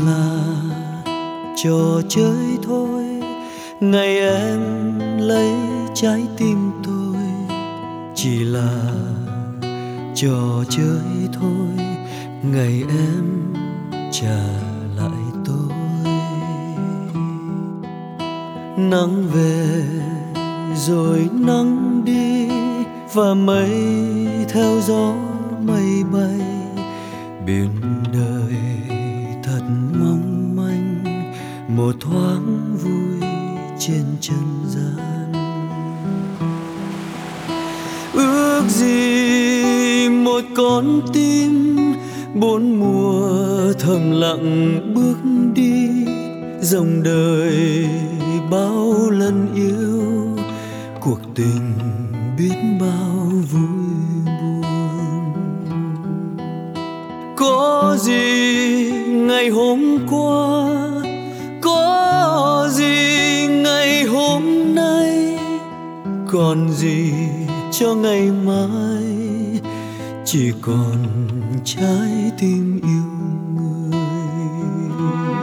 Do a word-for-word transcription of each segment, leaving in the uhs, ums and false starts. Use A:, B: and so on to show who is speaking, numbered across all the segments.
A: là trò chơi thôi, ngày em lấy trái tim tôi. Chỉ là trò chơi thôi, ngày em trả lại tôi. Nắng về rồi nắng đi, và mây theo gió mây bay. Biển đời thật mong manh, một thoáng vui trên trần gian. Ước gì một con tim bốn mùa thầm lặng bước đi, dòng đời bao lần yêu, cuộc tình biết bao vui buồn. Có gì ngày hôm qua, có gì ngày hôm nay, còn gì cho ngày mai, chỉ còn trái tim yêu người.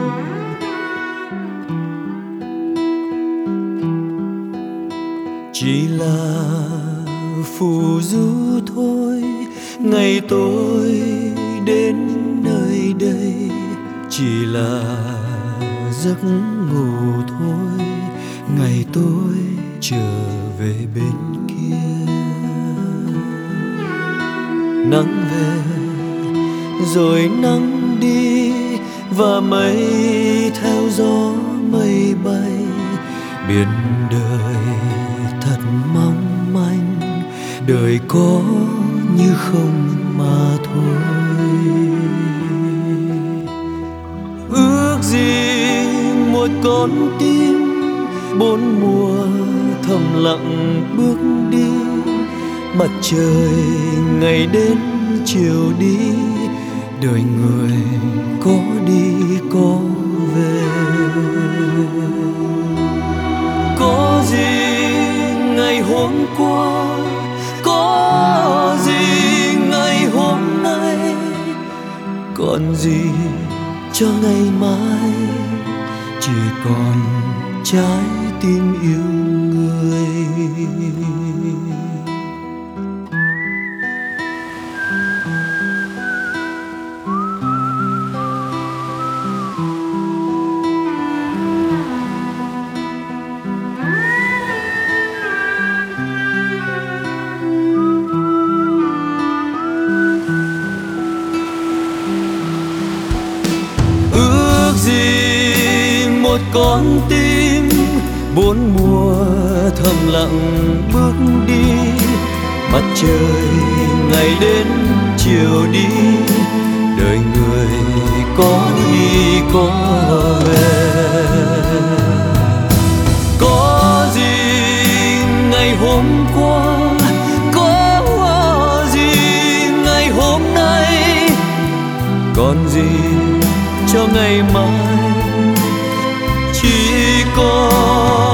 A: Chỉ là phù du thôi, ngày tôi đến nơi đây. Chỉ là giấc ngủ thôi, ngày tôi trở về bên kia. Nắng về rồi nắng đi, và mây theo gió mây bay. Biển đời thật mong manh, đời có như không mà thôi. Ước gì một con tim bốn mùa thầm lặng bước đi, mặt trời ngày đến chiều đi, đời người có đi có về. Có gì ngày hôm qua, có gì ngày hôm nay, còn gì cho ngày mai, chỉ còn trái tim yêu người. Một con tim bốn mùa thầm lặng bước đi, mặt trời ngày đến chiều đi, đời người có đi có về. Có gì ngày hôm qua, có gì ngày hôm nay, còn gì cho ngày mai, chỉ còn